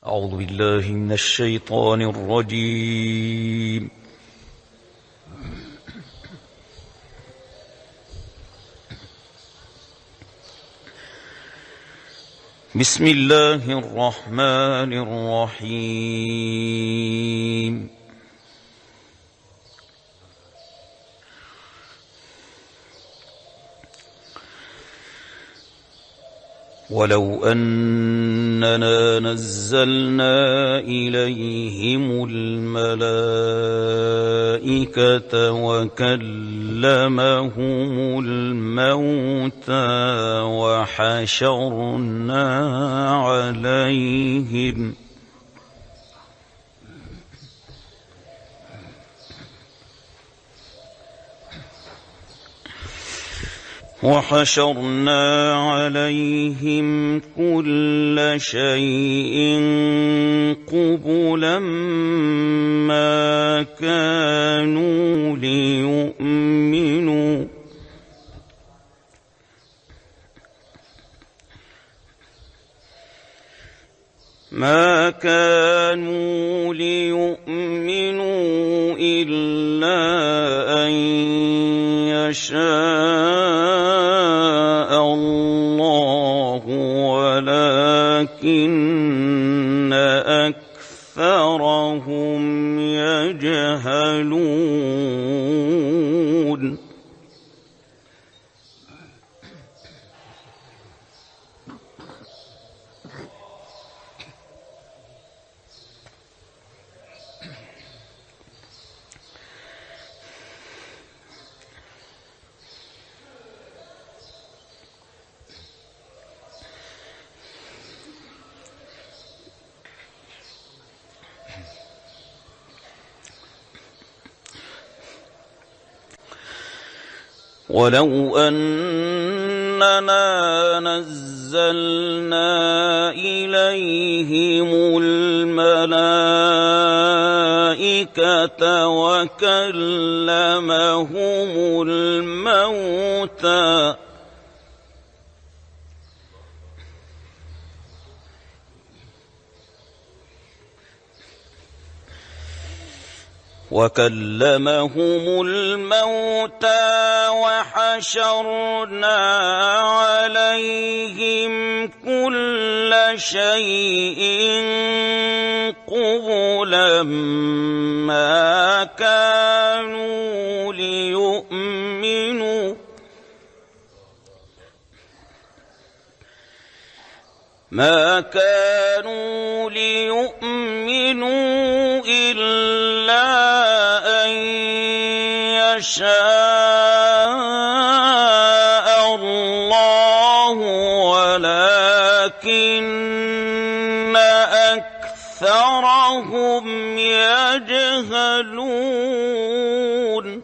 أعوذ بالله من الشيطان الرجيم. بسم الله الرحمن الرحيم. ولو أننا نزلنا إليهم الملائكة وكلمهم الموتى وحشرنا عليهم كل شيء قبلا ما كانوا ليؤمنوا إلا أن يشاء الله ولكن أكثرهم يجهلون. ولو أننا نزلنا إليهم الملائكة وكلمهم الموتى وحشرنا عليهم كل شيء قبلا ما كانوا ليؤمنوا إلا أن يشاء الله ولكن أكثرهم يجهلون.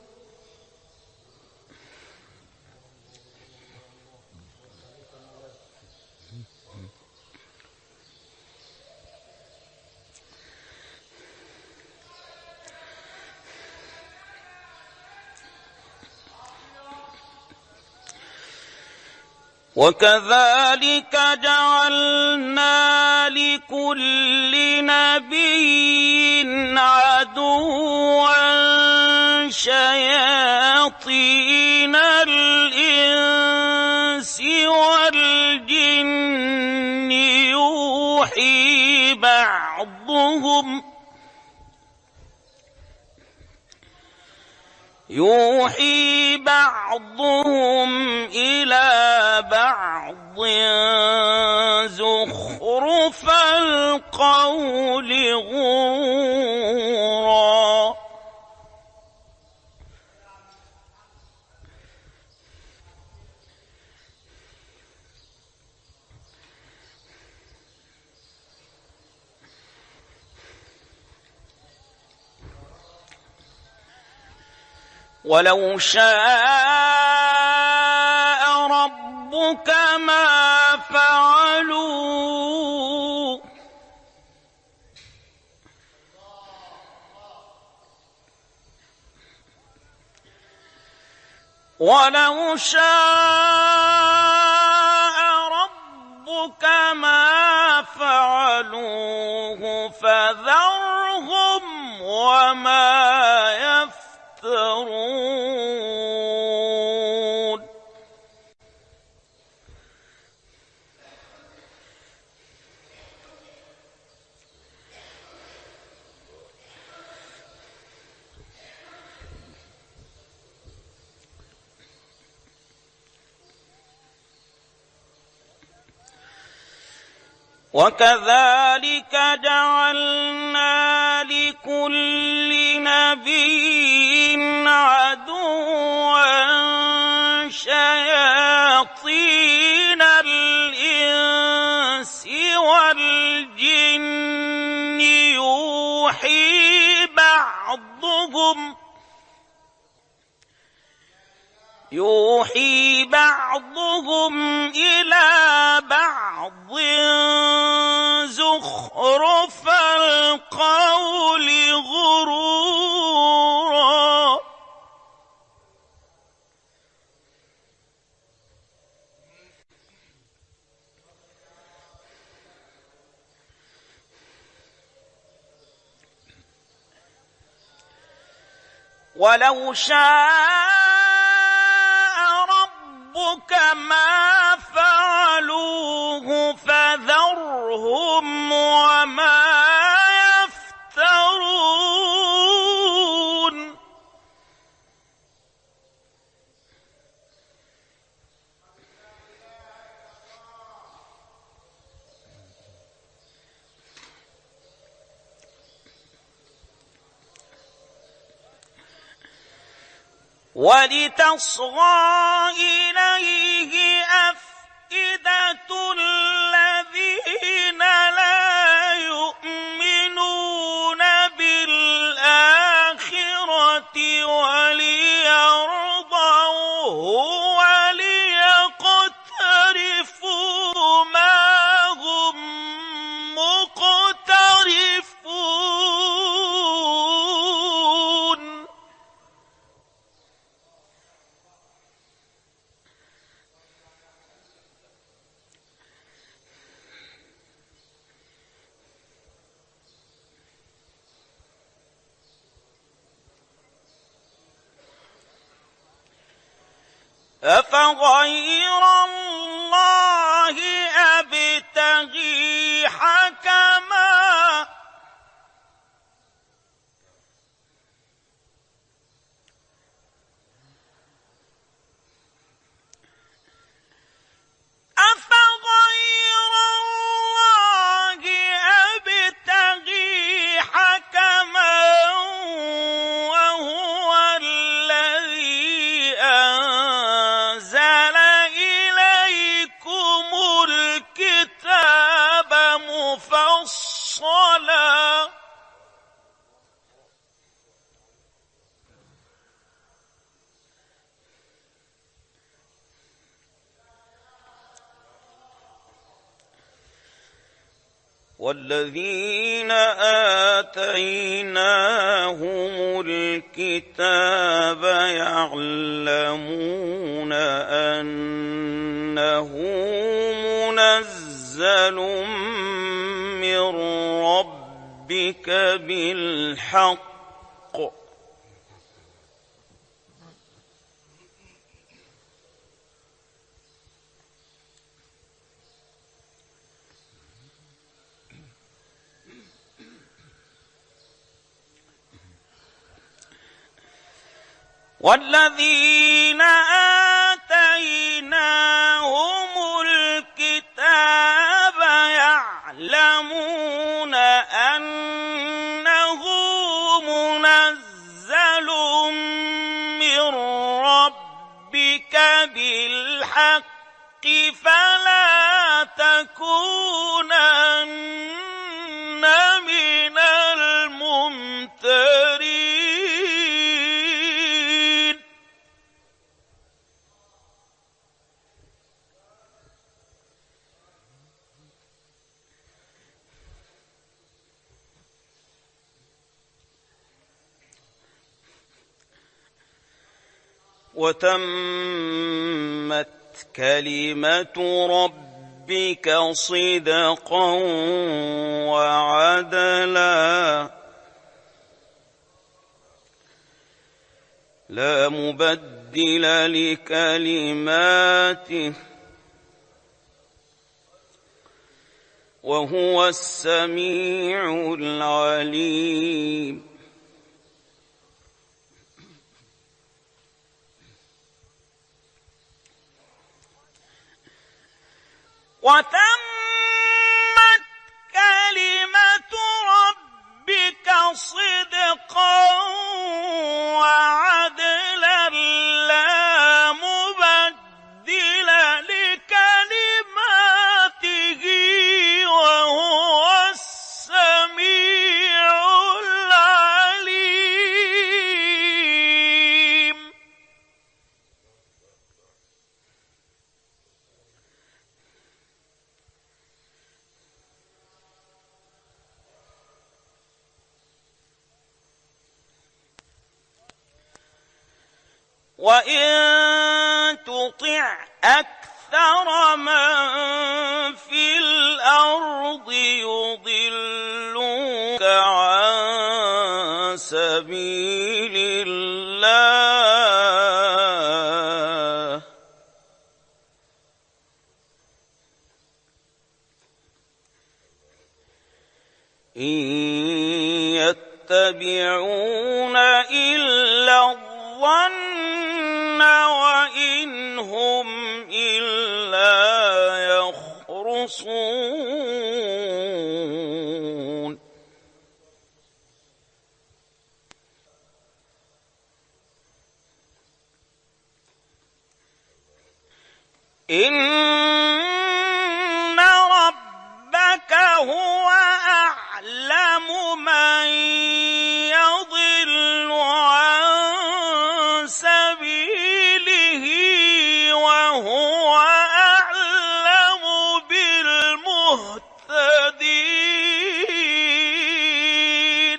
وكذلك جعلنا لكل نبي عدوا شياطين الإنس والجن يوحي بعضهم إلى بعض زخرف القول غرورا. ولو شاء ربك ما فعلوا ولو شاء ربك ما فعلوا فذرهم وما يفترون. وكذلك جعلنا لكل نبي عدوا شياطين الإنس والجن يوحي بعضهم إلى بعض زخرف القول غرورا. ولو شاء ربك ما فعلوه فذرهم وما يفترون. ولتصغى إليه أفئدة الذين لا يؤمنون بالآخرة وليرضوه وليقترفوا ما هم مقترفون. أفغير الله أبتغي حكما وهو الذي أنزل إليكم الكتاب مفصلا والذين آتيناهم الكتاب يعلمون أنه منزل من ربك بالحق والذين آتيناهم الكتاب يعلمون أنه منزل من ربك بالحق فلا تكونن من الممترين. وتمت كلمة ربك صدقا وعدلا لا مبدل لكلماته وهو السميع العليم. وتمت كلمة ربك صدقا وعدلا لا مبدل لكلماته وهو السميع العليم. وإن تطع أكثر من في الأرض يضلوك عن سبيل الله إن يتبعون إلا الظن وإن هم إلا يخرصون. إن ربك هو أعلم من يضل عن سبيله وهو أعلم بالمهتدين.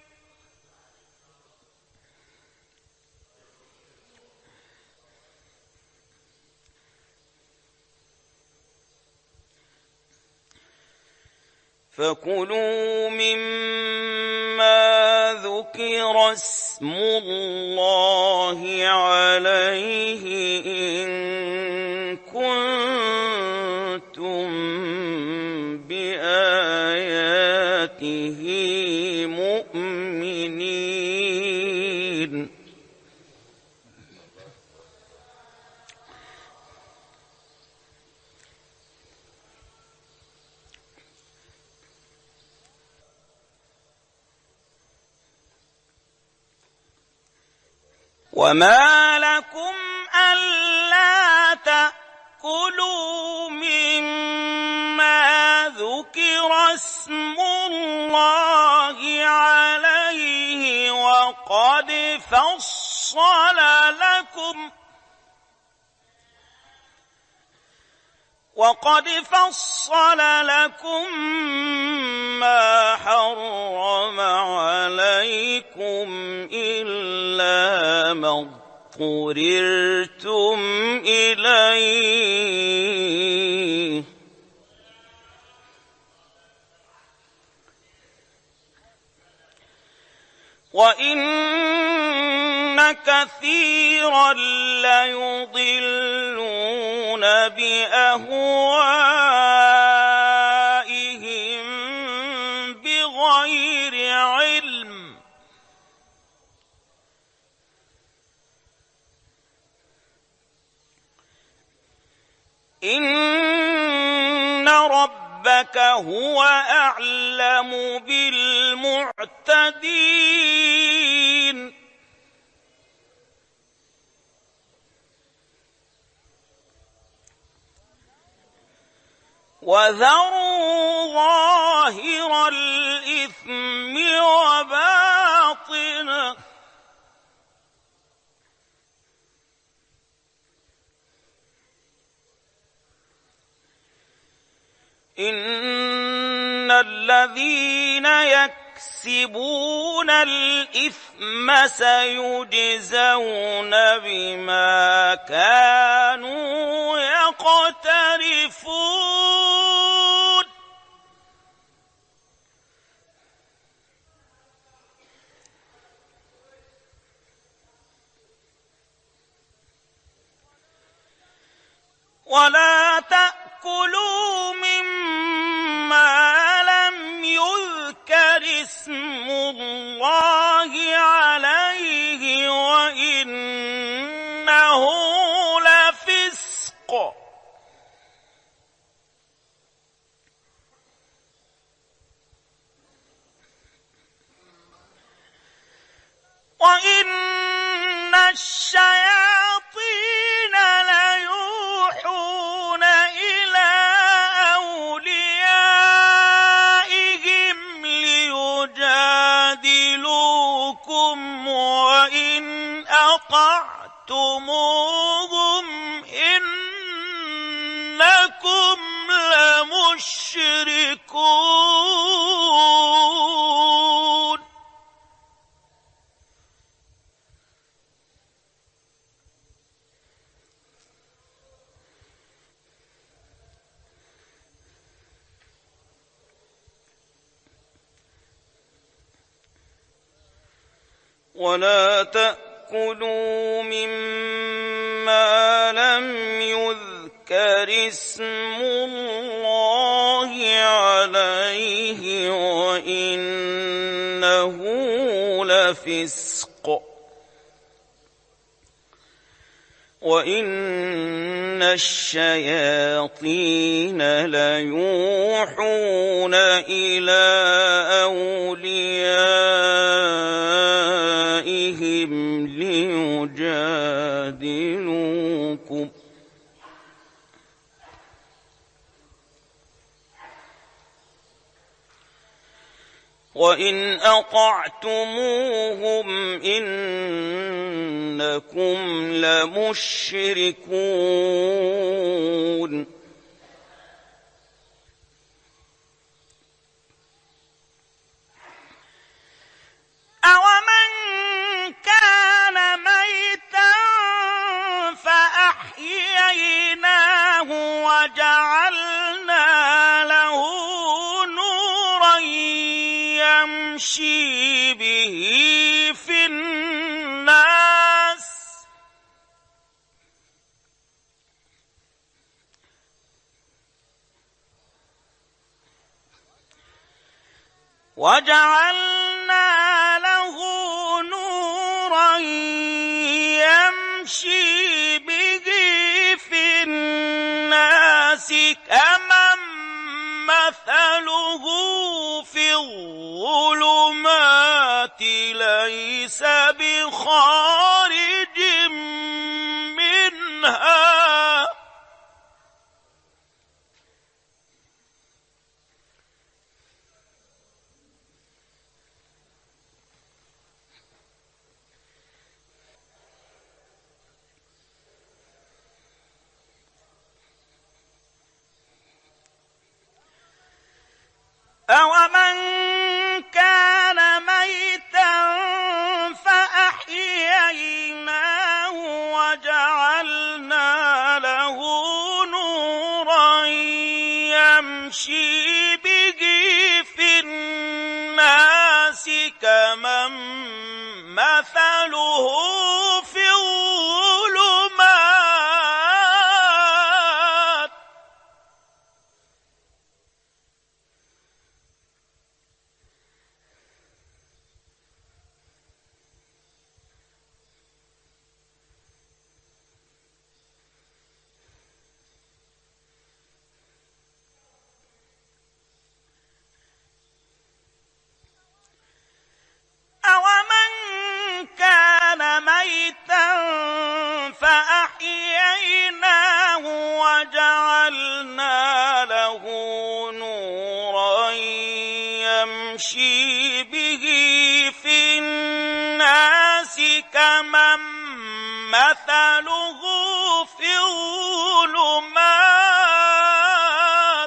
فكلوا مما ذكر اسم الله عليه إن كنتم بآياته مؤمنين. وما لكم ألا تأكلوا مما ذكر اسم الله عليه وقد فصل لكم ما حرم عليكم إلا ما اضطررتم إليه وإن كثيرا ليضلون بأهوائهم بغير علم إن ربك هو أعلم بالمعتدين. وذروا ظاهر الإثم وباطنه إن الذين يكسبون الإثم سيجزون بما كانوا يقترفون. ولا تأكلوا مما لم يذكر اسم الله عليه وإنه لفسق وإن الشياطين ليوحون إلى أوليائهم ليجادلوكم وإن أطعتموهم إنكم لمشركون ولا تأكلوا مما لم يذكر اسم الله عليه وإنه لفسق وإن الشياطين ليوحون إلى أوليائهم ليجادلوكم وإن أطعتموهم إنكم لمشركون أومن كان ميتا فأحييناه وجعلنا له نورا يمشي به في الناس وجعلنا له نورا يمشي به في الناس كمن مثله في الظلمات ليس بخارج منها أومن كان ميتا فأحييناه وجعلنا له نورا يمشي به في الناس كمن مثله في الظلمات أومن كان ميتا فأحييناه وجعلنا له نورا يمشي به في الناس كمن مثله في الظلمات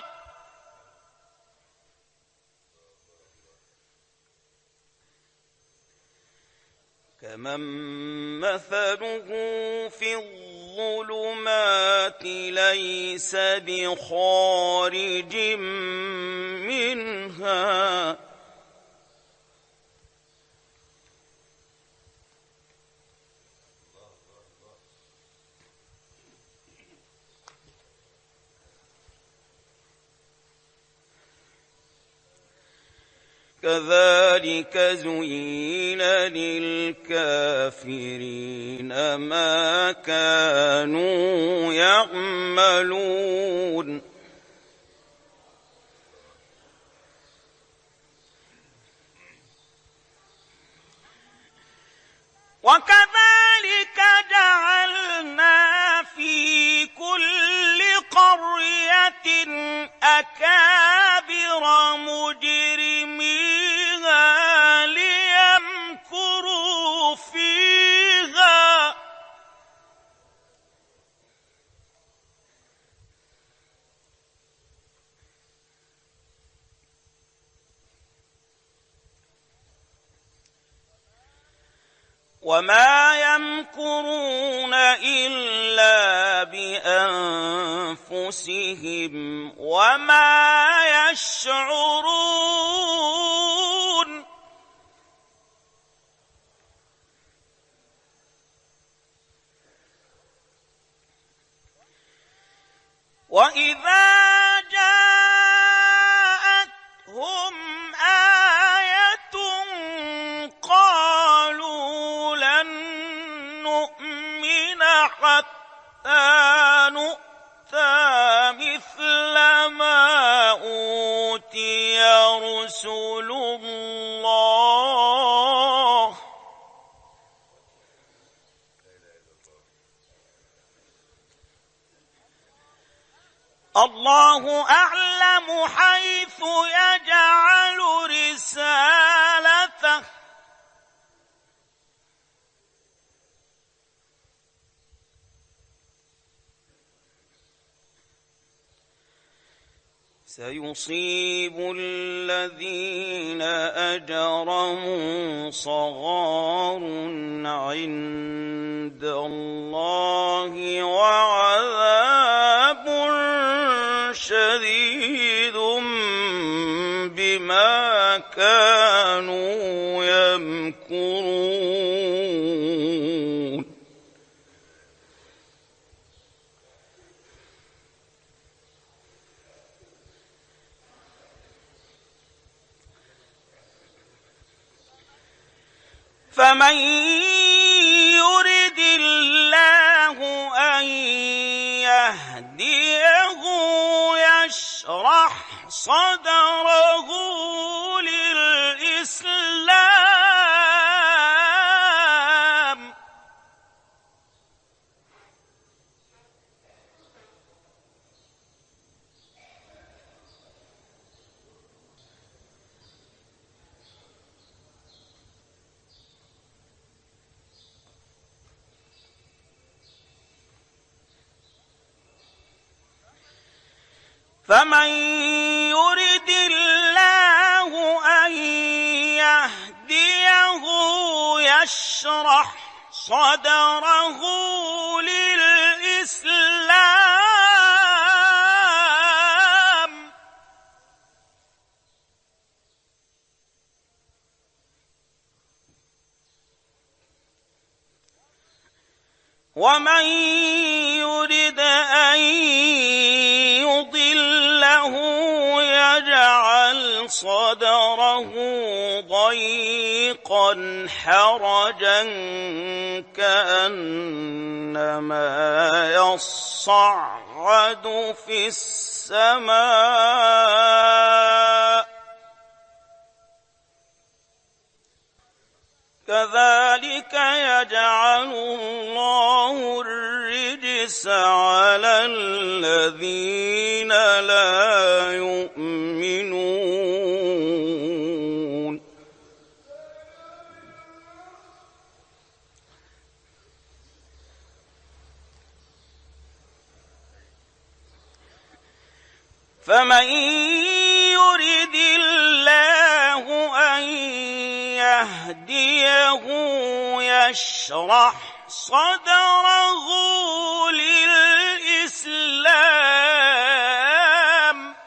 ليس بخارج منها كذلك زين للكافرين ما كانوا يعملون وكذلك جعلنا في كل قرية أكابر مجرميها ليمكروا فيها وما يمكرون إلا بأنفسهم وما يشعرون وإذا جاءتهم آية قالوا لن نؤمن حتى نؤتى مثل ما أوتي رسل الله الله أعلم حيث يجعل رسالته سيصيب الذين أجرموا صغار عند الله وعذاب شديد بما كانوا يمكرون فمن يرد الله أن يهديه يشرح صدره للإسلام فمن يرد الله أن يهديه يشرح صدره للإسلام ومن يرد أن يضله يجعل صدره ضيقا حرجا كأنما يصعد في السماء كذلك يجعل الله الرجس على الذين لا يؤمنون فمن يرد الله أن يهديه يشرح صدره للإسلام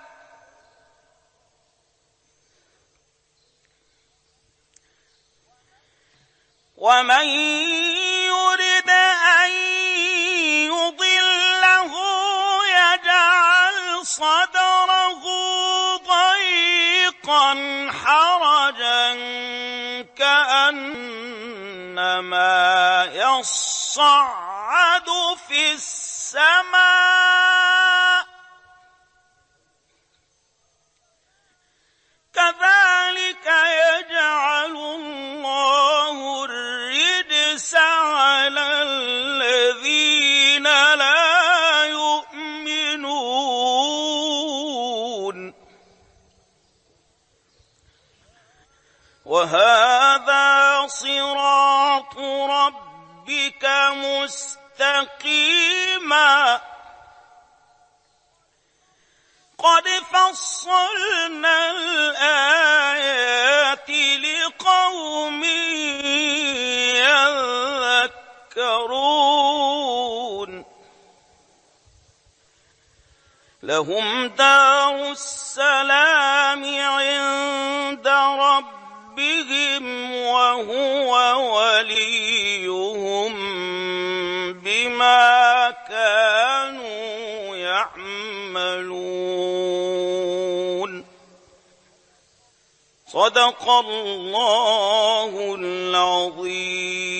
ومن يرد أن يضله يجعل صدره ضيقا حرجا كأنما يصعد في السماء كذلك يجعل الله الرجس على الذين لا يؤمنون وهذا صراط ربك مستقيما قد فصلنا الآيات لقوم يذكرون لهم دار السلام عند ربهم وهو وليهم بما كانوا يعملون صدق الله العظيم.